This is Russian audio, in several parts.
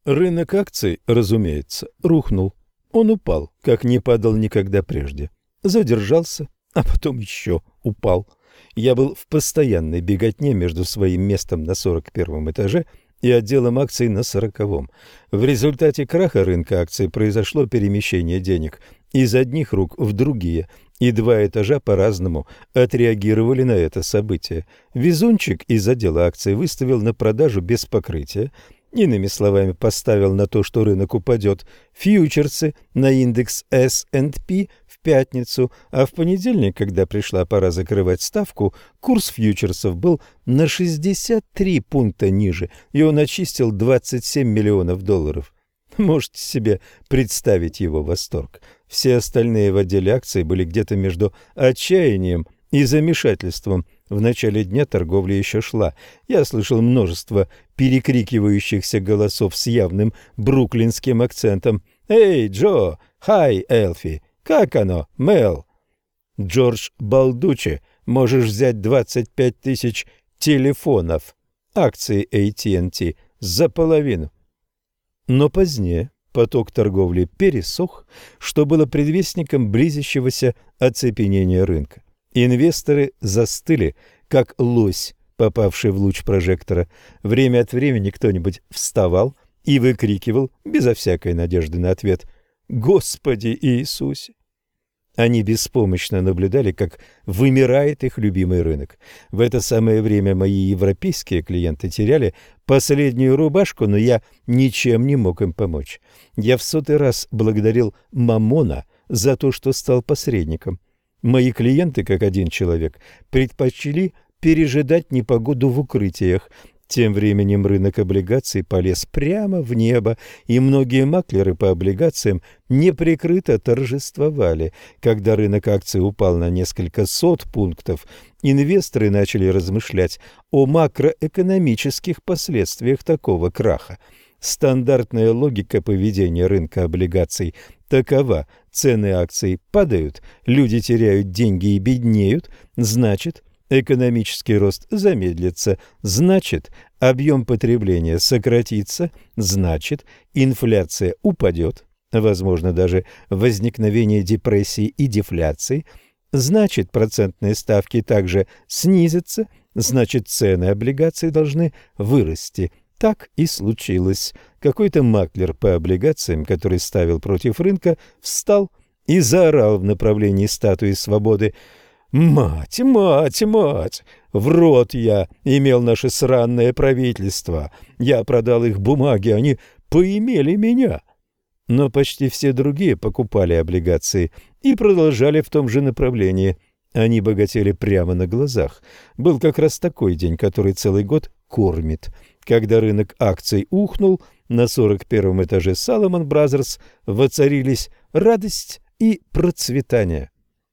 Рынок акций, разумеется, рухнул. Он упал, как не падал никогда прежде. Задержался, а потом еще упал. Я был в постоянной беготне между своим местом на 41-м этаже и отделом акций на 40-м. В результате краха рынка акций произошло перемещение денег из одних рук в другие, и два этажа по-разному отреагировали на это событие. Везунчик из отдела акций выставил на продажу без покрытия, иными словами, поставил на то, что рынок упадет, фьючерсы на индекс S&P в пятницу, а в понедельник, когда пришла пора закрывать ставку, курс фьючерсов был на 63 пункта ниже, и он очистил 27 миллионов долларов. Можете себе представить его восторг. Все остальные в отделе акций были где-то между отчаянием и замешательством. В начале дня торговля еще шла. Я слышал множество перекрикивающихся голосов с явным бруклинским акцентом. «Эй, Джо! Хай, Элфи! Как оно, Мел?» «Джордж Балдучи, можешь взять 25 тысяч телефонов, акции AT&T, за половину». Но позднее поток торговли пересох, что было предвестником близящегося оцепенения рынка. Инвесторы застыли, как лось, попавший в луч прожектора. Время от времени кто-нибудь вставал и выкрикивал, безо всякой надежды на ответ, «Господи Иисусе!». Они беспомощно наблюдали, как вымирает их любимый рынок. В это самое время мои европейские клиенты теряли последнюю рубашку, но я ничем не мог им помочь. Я в 100-й раз благодарил Маммона за то, что стал посредником. Мои клиенты, как один человек, предпочли пережидать непогоду в укрытиях. Тем временем рынок облигаций полез прямо в небо, и многие маклеры по облигациям неприкрыто торжествовали. Когда рынок акций упал на несколько сот пунктов, инвесторы начали размышлять о макроэкономических последствиях такого краха. Стандартная логика поведения рынка облигаций такова: цены акций падают, люди теряют деньги и беднеют, значит, экономический рост замедлится, значит, объем потребления сократится, значит, инфляция упадет, возможно, даже возникновение депрессии и дефляции, значит, процентные ставки также снизятся, значит, цены облигаций должны вырасти. Так и случилось. Какой-то маклер по облигациям, который ставил против рынка, встал и заорал в направлении статуи свободы: «Мать, мать, мать! В рот я имел наше сраное правительство! Я продал их бумаги, они поимели меня!» Но почти все другие покупали облигации и продолжали в том же направлении. Они богатели прямо на глазах. Был как раз такой день, который целый год кормит. Когда рынок акций ухнул, на 41-м этаже Salomon Brothers воцарились радость и процветание.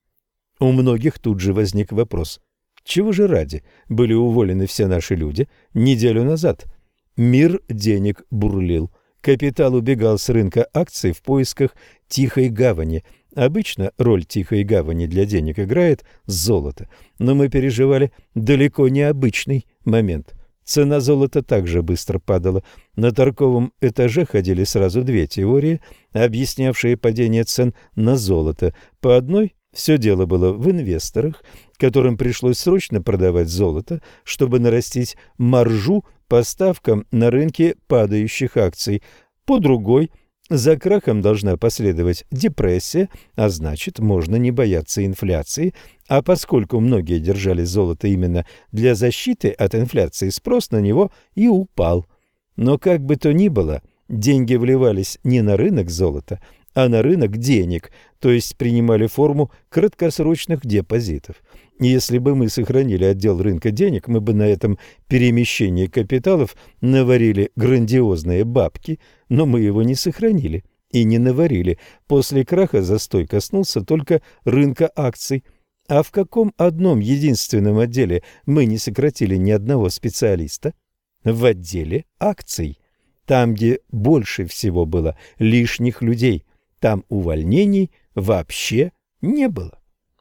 У многих тут же возник вопрос: чего же ради были уволены все наши люди неделю назад? Мир денег бурлил. Капитал убегал с рынка акций в поисках тихой гавани. Обычно роль тихой гавани для денег играет золото, но мы переживали далеко не обычный момент. Цена золота также быстро падала. На торговом этаже ходили сразу две теории, объяснявшие падение цен на золото. По одной, все дело было в инвесторах, которым пришлось срочно продавать золото, чтобы нарастить маржу по ставкам на рынке падающих акций. По другой, за крахом должна последовать депрессия, а значит, можно не бояться инфляции, а поскольку многие держали золото именно для защиты от инфляции, спрос на него и упал. Но как бы то ни было, деньги вливались не на рынок золота, а на рынок денег, то есть принимали форму краткосрочных депозитов. Если бы мы сохранили отдел рынка денег, мы бы на этом перемещении капиталов наварили грандиозные бабки, но мы его не сохранили и не наварили. После краха застой коснулся только рынка акций. А в каком одном единственном отделе мы не сократили ни одного специалиста? В отделе акций. Там, где больше всего было лишних людей, там увольнений вообще не было.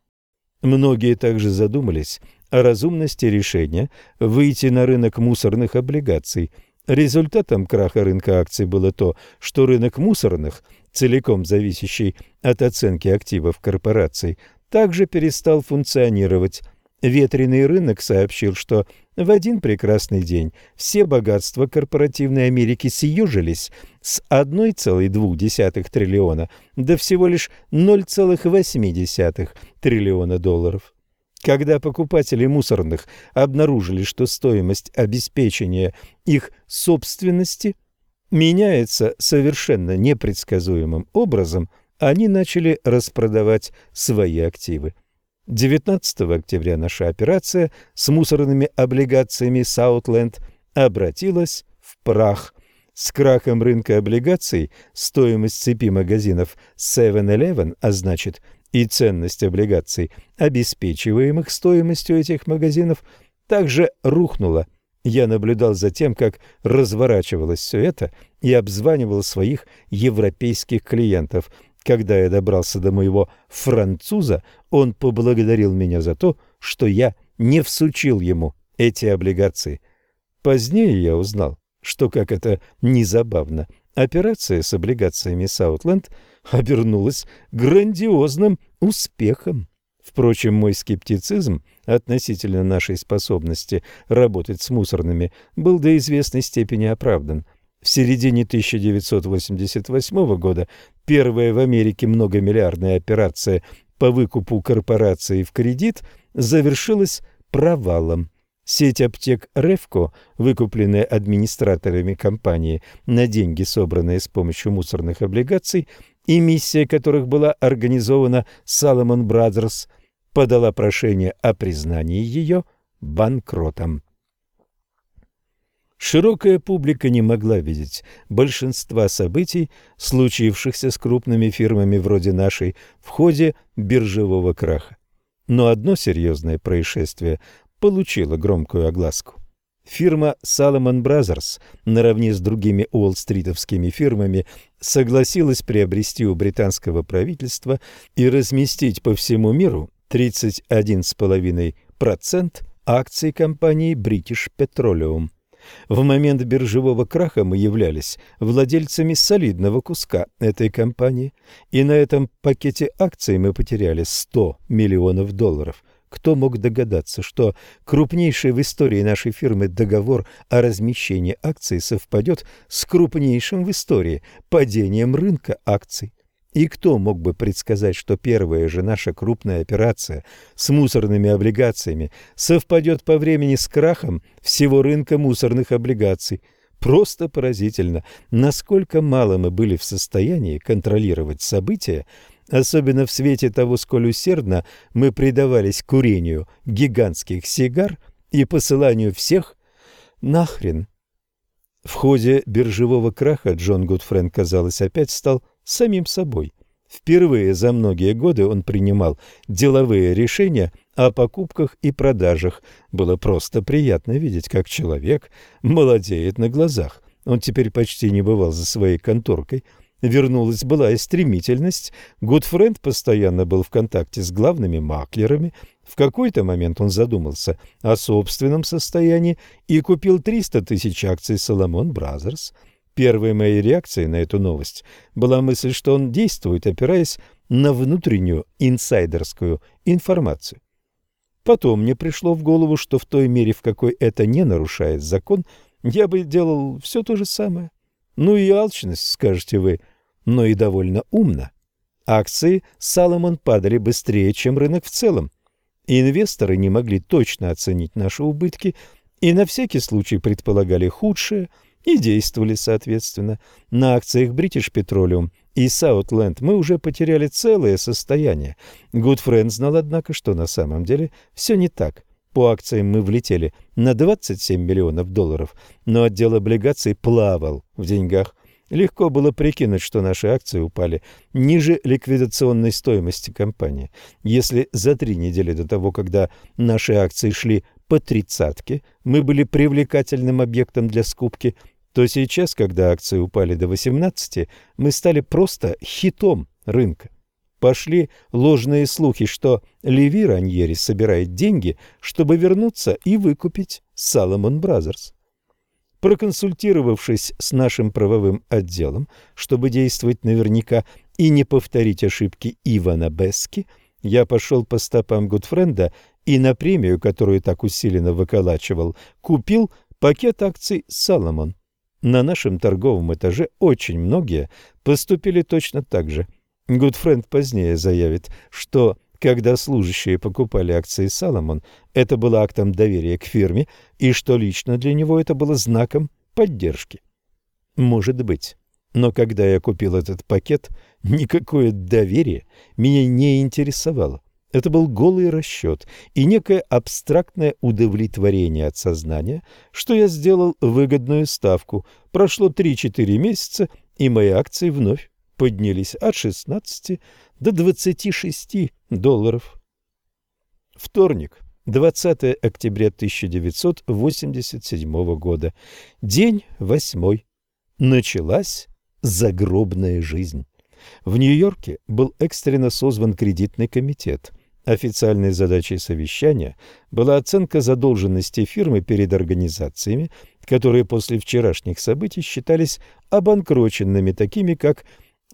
Многие также задумались о разумности решения выйти на рынок мусорных облигаций. Результатом краха рынка акций было то, что рынок мусорных, целиком зависящий от оценки активов корпораций, также перестал функционировать. Ветреный рынок сообщил, что в один прекрасный день все богатства корпоративной Америки съежились с 1,2 триллиона до всего лишь 0,8 триллиона долларов. Когда покупатели мусорных обнаружили, что стоимость обеспечения их собственности меняется совершенно непредсказуемым образом, они начали распродавать свои активы. 19 октября наша операция с мусорными облигациями Southland обратилась в прах. С крахом рынка облигаций стоимость цепи магазинов 7-Eleven, а значит и ценность облигаций, обеспечиваемых стоимостью этих магазинов, также рухнула. Я наблюдал за тем, как разворачивалось все это, и обзванивал своих европейских клиентов. Когда я добрался до моего француза, он поблагодарил меня за то, что я не всучил ему эти облигации. Позднее я узнал, что, как это ни забавно, операция с облигациями Southland обернулась грандиозным успехом. Впрочем, мой скептицизм относительно нашей способности работать с мусорными был до известной степени оправдан. В середине 1988 года первая в Америке многомиллиардная операция по выкупу корпорации в кредит завершилась провалом. Сеть аптек Ревко, выкупленная администраторами компании на деньги, собранные с помощью мусорных облигаций, и миссия которых была организована Salomon Brothers, подала прошение о признании ее банкротом. Широкая публика не могла видеть большинства событий, случившихся с крупными фирмами вроде нашей в ходе биржевого краха. Но одно серьезное происшествие получило громкую огласку. Фирма Salomon Brothers, наравне с другими уолл-стритовскими фирмами, согласилась приобрести у британского правительства и разместить по всему миру 31,5% акций компании British Petroleum. В момент биржевого краха мы являлись владельцами солидного куска этой компании, и на этом пакете акций мы потеряли $100 миллионов. Кто мог догадаться, что крупнейший в истории нашей фирмы договор о размещении акций совпадет с крупнейшим в истории падением рынка акций? И кто мог бы предсказать, что первая же наша крупная операция с мусорными облигациями совпадет по времени с крахом всего рынка мусорных облигаций? Просто поразительно, насколько мало мы были в состоянии контролировать события, особенно в свете того, сколь усердно мы предавались курению гигантских сигар и посыланию всех нахрен. В ходе биржевого краха Джон Гудфренд, казалось, опять стал самим собой. Впервые за многие годы он принимал деловые решения о покупках и продажах. Было просто приятно видеть, как человек молодеет на глазах. Он теперь почти не бывал за своей конторкой. Вернулась былая стремительность. Гудфренд постоянно был в контакте с главными маклерами. В какой-то момент он задумался о собственном состоянии и купил 300 тысяч акций Salomon Brothers. Первой моей реакцией на эту новость была мысль, что он действует, опираясь на внутреннюю инсайдерскую информацию. Потом мне пришло в голову, что в той мере, в какой это не нарушает закон, я бы делал все то же самое. Ну и алчность, скажете вы, но и довольно умно. Акции Salomon падали быстрее, чем рынок в целом. Инвесторы не могли точно оценить наши убытки и на всякий случай предполагали худшее и действовали соответственно. На акциях British Petroleum и Southland мы уже потеряли целое состояние. Гудфренд знал, однако, что на самом деле все не так. По акциям мы влетели на $27 миллионов, но отдел облигаций плавал в деньгах. Легко было прикинуть, что наши акции упали ниже ликвидационной стоимости компании. Если за 3 недели до того, когда наши акции шли по 30-ке, мы были привлекательным объектом для скупки, то сейчас, когда акции упали до 18, мы стали просто хитом рынка. Пошли ложные слухи, что Леви Раньери собирает деньги, чтобы вернуться и выкупить Salomon Brothers. Проконсультировавшись с нашим правовым отделом, чтобы действовать наверняка и не повторить ошибки Ивана Бески, я пошел по стопам Гудфренда и на премию, которую так усиленно выколачивал, купил пакет акций «Саломон». На нашем торговом этаже очень многие поступили точно так же. Гудфренд позднее заявит, что когда служащие покупали акции «Саломон», это было актом доверия к фирме, и что лично для него это было знаком поддержки. Может быть. Но когда я купил этот пакет, никакое доверие меня не интересовало. Это был голый расчет и некое абстрактное удовлетворение от сознания, что я сделал выгодную ставку. Прошло 3-4 месяца, и мои акции вновь поднялись от 16 до $26. Вторник, 20 октября 1987 года. День 8. Началась загробная жизнь. В Нью-Йорке был экстренно созван кредитный комитет. Официальной задачей совещания была оценка задолженности фирмы перед организациями, которые после вчерашних событий считались обанкроченными, такими как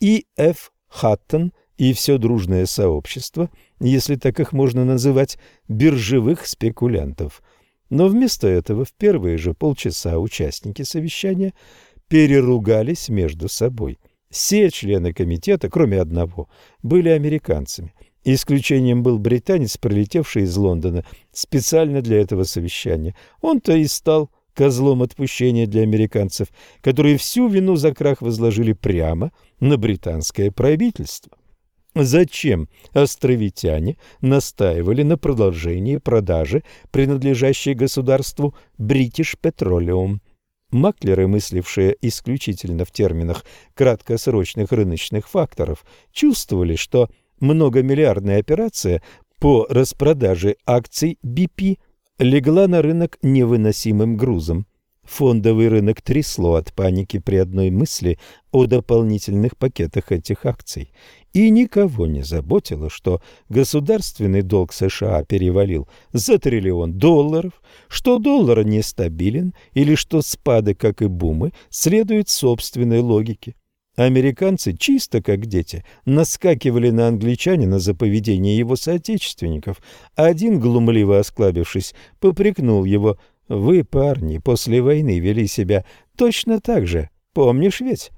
И.Ф. Хаттон и все дружное сообщество, если так их можно называть, биржевых спекулянтов. Но вместо этого в первые же полчаса участники совещания переругались между собой. Все члены комитета, кроме одного, были американцами. Исключением был британец, прилетевший из Лондона специально для этого совещания. Он-то и стал козлом отпущения для американцев, которые всю вину за крах возложили прямо на британское правительство. Зачем островитяне настаивали на продолжении продажи принадлежащей государству British Petroleum? Маклеры, мыслившие исключительно в терминах краткосрочных рыночных факторов, чувствовали, что многомиллиардная операция по распродаже акций BP легла на рынок невыносимым грузом. Фондовый рынок трясло от паники при одной мысли о дополнительных пакетах этих акций. И никого не заботило, что государственный долг США перевалил за $1 триллион, что доллар нестабилен или что спады, как и бумы, следуют собственной логике. Американцы, чисто как дети, наскакивали на англичанина за поведение его соотечественников. Один, глумливо осклабившись, попрекнул его: «Вы, парни, после войны вели себя точно так же, помнишь ведь?»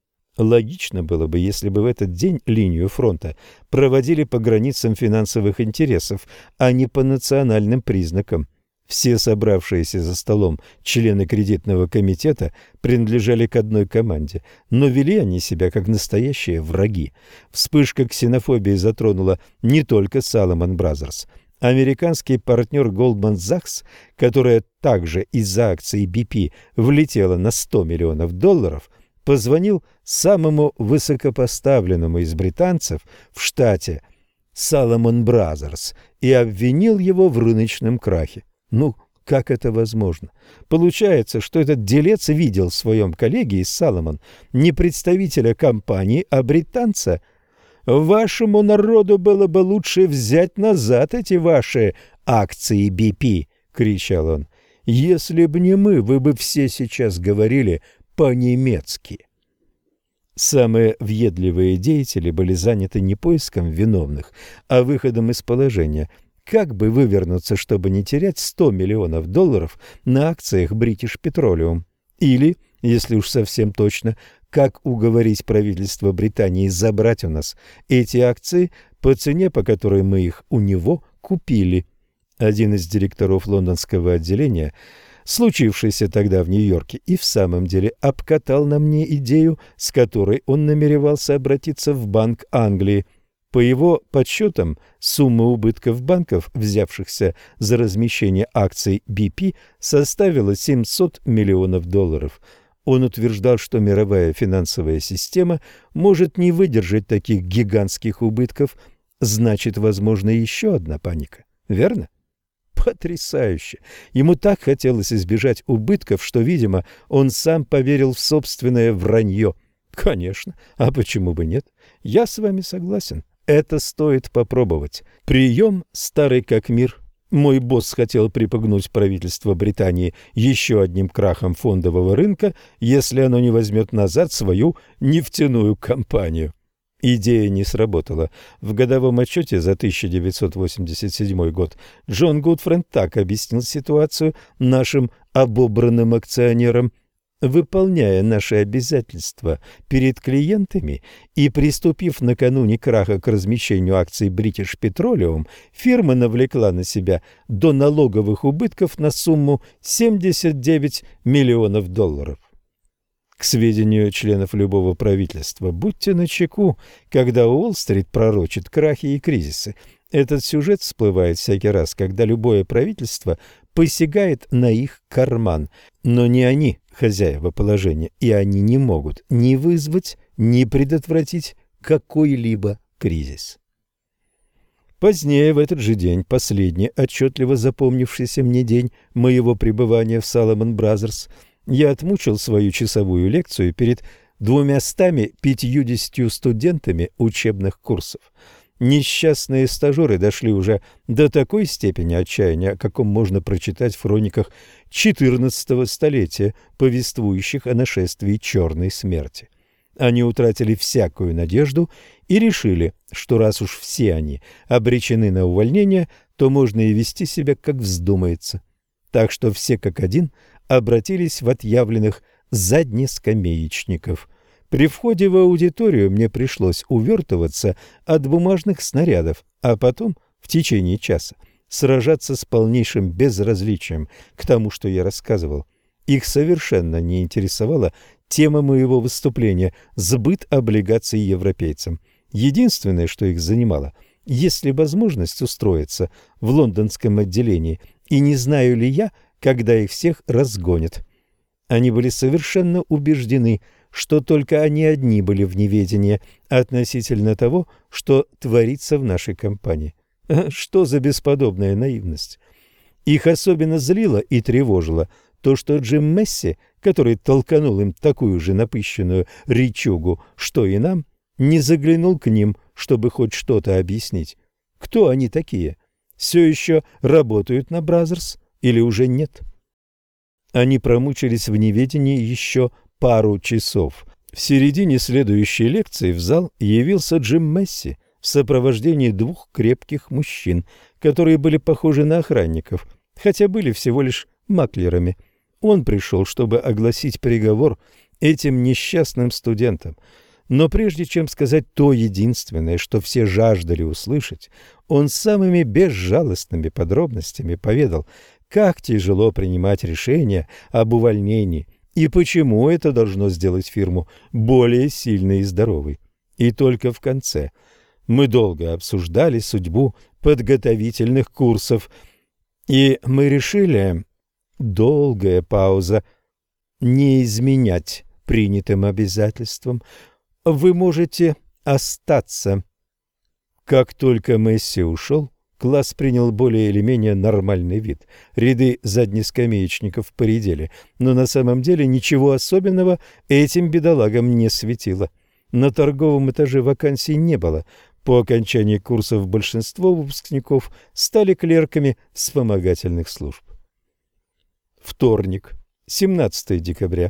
Логично было бы, если бы в этот день линию фронта проводили по границам финансовых интересов, а не по национальным признакам. Все собравшиеся за столом члены кредитного комитета принадлежали к одной команде, но вели они себя как настоящие враги. Вспышка ксенофобии затронула не только Salomon Brothers. Американский партнер Goldman Sachs, которая также из-за акций BP влетела на $100 миллионов, позвонил самому высокопоставленному из британцев в штате Salomon Brothers и обвинил его в рыночном крахе. Ну, как это возможно? Получается, что этот делец видел в своем коллеге из Salomon не представителя компании, а британца. «Вашему народу было бы лучше взять назад эти ваши акции BP», — кричал он. «Если б не мы, вы бы все сейчас говорили по-немецки». Самые въедливые деятели были заняты не поиском виновных, а выходом из положения. Как бы вывернуться, чтобы не терять $100 миллионов на акциях British Petroleum? Или, если уж совсем точно, как уговорить правительство Британии забрать у нас эти акции по цене, по которой мы их у него купили? Один из директоров лондонского отделения, случившийся тогда в Нью-Йорке, и в самом деле обкатал на мне идею, с которой он намеревался обратиться в Банк Англии. По его подсчетам, сумма убытков банков, взявшихся за размещение акций BP, составила $700 миллионов. Он утверждал, что мировая финансовая система может не выдержать таких гигантских убытков, значит, возможна еще одна паника, верно? Потрясающе! Ему так хотелось избежать убытков, что, видимо, он сам поверил в собственное вранье. Конечно, а почему бы нет? Я с вами согласен. Это стоит попробовать. Прием старый как мир. Мой босс хотел припугнуть правительство Британии еще одним крахом фондового рынка, если оно не возьмет назад свою нефтяную компанию. Идея не сработала. В годовом отчете за 1987 год Джон Гудфренд так объяснил ситуацию нашим обобранным акционерам. Выполняя наши обязательства перед клиентами и приступив накануне краха к размещению акций British Petroleum, фирма навлекла на себя до налоговых убытков на сумму $79 миллионов. К сведению членов любого правительства, будьте начеку, когда Уолл-стрит пророчит крахи и кризисы. Этот сюжет всплывает всякий раз, когда любое правительство посягает на их карман. Но не они хозяева положения, и они не могут ни вызвать, ни предотвратить какой-либо кризис. Позднее в этот же день, последний отчетливо запомнившийся мне день моего пребывания в Salomon Brothers, я отмучил свою часовую лекцию перед 250 студентами учебных курсов. Несчастные стажеры дошли уже до такой степени отчаяния, о каком можно прочитать в хрониках XIV столетия, повествующих о нашествии черной смерти. Они утратили всякую надежду и решили, что раз уж все они обречены на увольнение, то можно и вести себя, как вздумается. Так что все как один обратились в отъявленных заднескамеечников. При входе в аудиторию мне пришлось увертываться от бумажных снарядов, а потом, в течение часа, сражаться с полнейшим безразличием к тому, что я рассказывал. Их совершенно не интересовала тема моего выступления – сбыт облигаций европейцам. Единственное, что их занимало – есть ли возможность устроиться в лондонском отделении, и не знаю ли я, когда их всех разгонят. Они были совершенно убеждены, что только они одни были в неведении относительно того, что творится в нашей компании. Что за бесподобная наивность! Их особенно злило и тревожило то, что Джим Месси, который толканул им такую же напыщенную речугу, что и нам, не заглянул к ним, чтобы хоть что-то объяснить. Кто они такие? Все еще работают на Бразерс или уже нет? Они промучились в неведении еще пару часов. В середине следующей лекции в зал явился Джим Месси в сопровождении двух крепких мужчин, которые были похожи на охранников, хотя были всего лишь маклерами. Он пришел, чтобы огласить приговор этим несчастным студентам. Но прежде чем сказать то единственное, что все жаждали услышать, он самыми безжалостными подробностями поведал, как тяжело принимать решения об увольнении и почему это должно сделать фирму более сильной и здоровой. И только в конце мы долго обсуждали судьбу подготовительных курсов, и мы решили, долгая пауза, не изменять принятым обязательствам. Вы можете остаться. Как только Месси ушел, класс принял более или менее нормальный вид. Ряды заднескамеечников поредели, но на самом деле ничего особенного этим бедолагам не светило. На торговом этаже вакансий не было. По окончании курсов большинство выпускников стали клерками вспомогательных служб. Вторник, 17 декабря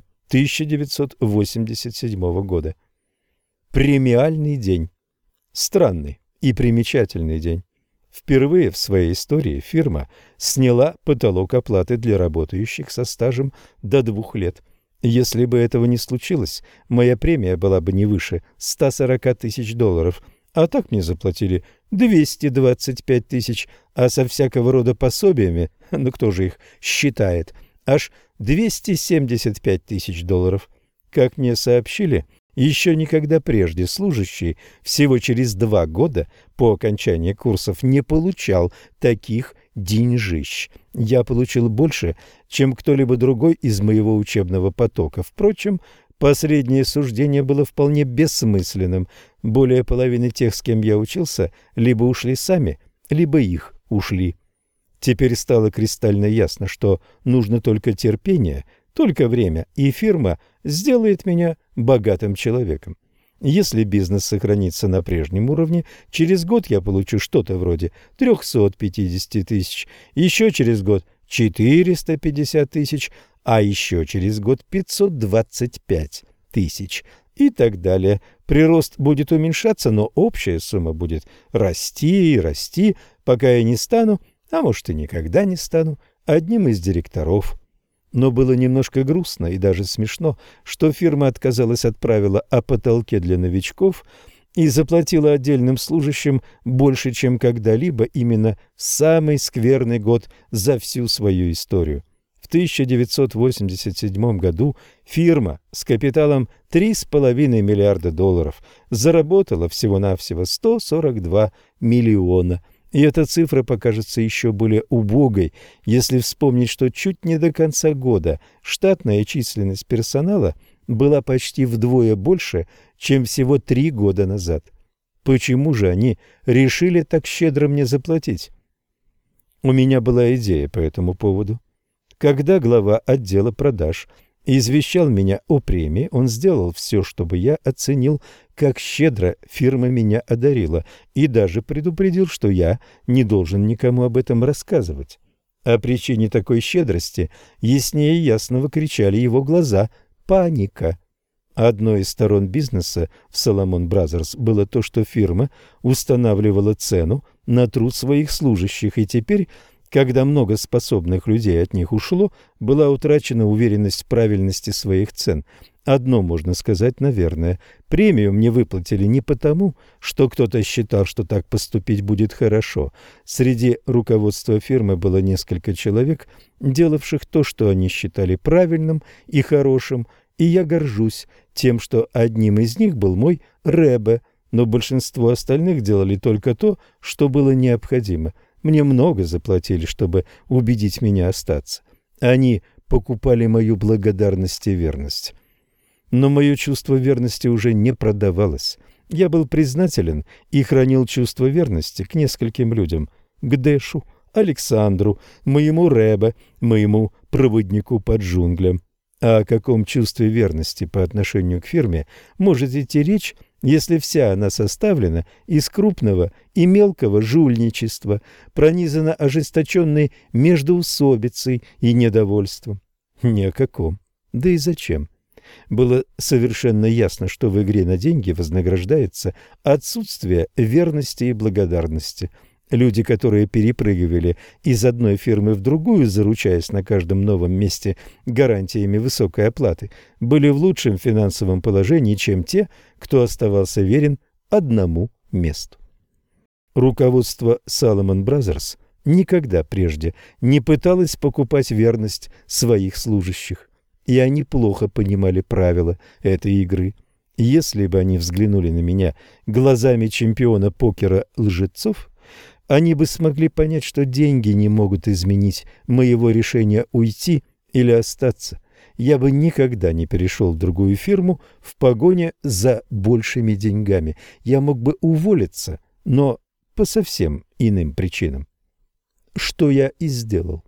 1987 года. Премиальный день. Странный и примечательный день. Впервые в своей истории фирма сняла потолок оплаты для работающих со стажем до 2 лет. Если бы этого не случилось, моя премия была бы не выше $140 тысяч, а так мне заплатили 225 тысяч, а со всякого рода пособиями, ну кто же их считает, аж $275 тысяч. Как мне сообщили, еще никогда прежде служащий всего через 2 года по окончании курсов не получал таких деньжищ. Я получил больше, чем кто-либо другой из моего учебного потока. Впрочем, последнее суждение было вполне бессмысленным. Более половины тех, с кем я учился, либо ушли сами, либо их ушли. Теперь стало кристально ясно, что нужно только терпение, только время, и фирма сделает меня богатым человеком. Если бизнес сохранится на прежнем уровне, через год я получу что-то вроде 350 тысяч, еще через год 450 тысяч, а еще через год 525 тысяч и так далее. Прирост будет уменьшаться, но общая сумма будет расти и расти, пока я не стану, а может и никогда не стану, одним из директоров. Но было немножко грустно и даже смешно, что фирма отказалась от правила о потолке для новичков и заплатила отдельным служащим больше, чем когда-либо, именно в самый скверный год за всю свою историю. В 1987 году фирма с капиталом $3,5 миллиарда заработала всего-навсего 142 миллиона. И эта цифра покажется еще более убогой, если вспомнить, что чуть не до конца года штатная численность персонала была почти вдвое больше, чем всего 3 года назад. Почему же они решили так щедро мне заплатить? У меня была идея по этому поводу. Когда глава отдела продаж извещал меня о премии, он сделал все, чтобы я оценил, как щедро фирма меня одарила, и даже предупредил, что я не должен никому об этом рассказывать. О причине такой щедрости яснее ясного кричали его глаза – паника. Одной из сторон бизнеса в Salomon Brothers было то, что фирма устанавливала цену на труд своих служащих, и теперь, когда много способных людей от них ушло, была утрачена уверенность в правильности своих цен. Одно можно сказать, наверное, премию мне выплатили не потому, что кто-то считал, что так поступить будет хорошо. Среди руководства фирмы было несколько человек, делавших то, что они считали правильным и хорошим, и я горжусь тем, что одним из них был мой Ребе, но большинство остальных делали только то, что было необходимо. Мне много заплатили, чтобы убедить меня остаться. Они покупали мою благодарность и верность. Но мое чувство верности уже не продавалось. Я был признателен и хранил чувство верности к нескольким людям. К Дэшу, Александру, моему Ребе, моему проводнику по джунглям. А о каком чувстве верности по отношению к фирме может идти речь, если вся она составлена из крупного и мелкого жульничества, пронизана ожесточенной междоусобицей и недовольством? Ни о каком. Да и зачем? Было совершенно ясно, что в игре на деньги вознаграждается отсутствие верности и благодарности. Люди, которые перепрыгивали из одной фирмы в другую, заручаясь на каждом новом месте гарантиями высокой оплаты, были в лучшем финансовом положении, чем те, кто оставался верен одному месту. Руководство Salomon Brothers никогда прежде не пыталось покупать верность своих служащих, и они плохо понимали правила этой игры. Если бы они взглянули на меня глазами чемпиона покера лжецов, они бы смогли понять, что деньги не могут изменить моего решения уйти или остаться. Я бы никогда не перешел в другую фирму в погоне за большими деньгами. Я мог бы уволиться, но по совсем иным причинам. Что я и сделал.